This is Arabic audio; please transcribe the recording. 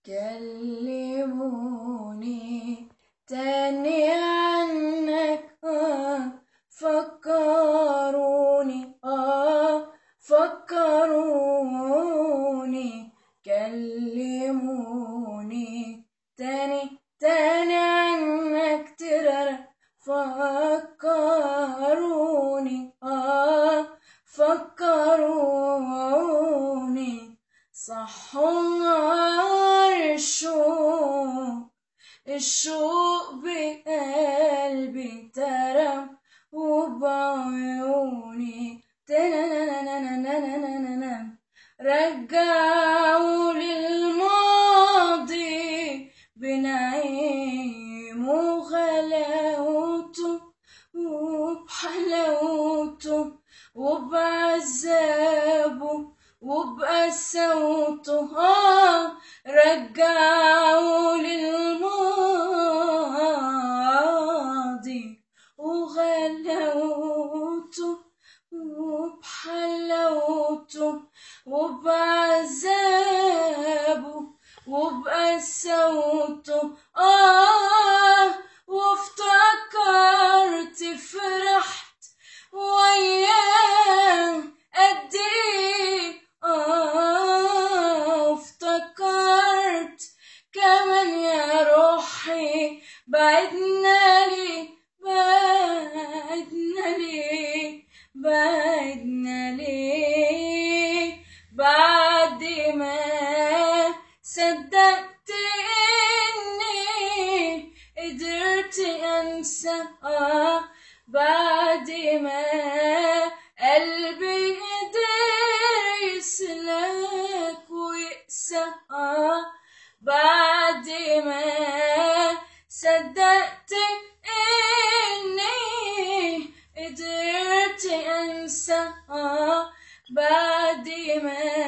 كلموني تاني عنك فكروني كلموني تاني عنك ترى فكروني صحوا نار الشوق بقلبي ترى وبعيوني رجعوا للماضي بنعيم وغلاوته وبحلاوته وبعذابه وبقساوته رجعوا للماضي وغلاوته وبحلاوته وبعذابه وبقساوته وافتكرت فرحت وياه قد ايه وافتكرت كمان يا روحي بعدنا ليه بعد ما صدقت اني قدرت انسى بعد ما قلبي قدر يسلك ويقسى بعد ما صدقت اني قدرت انسى بعد ما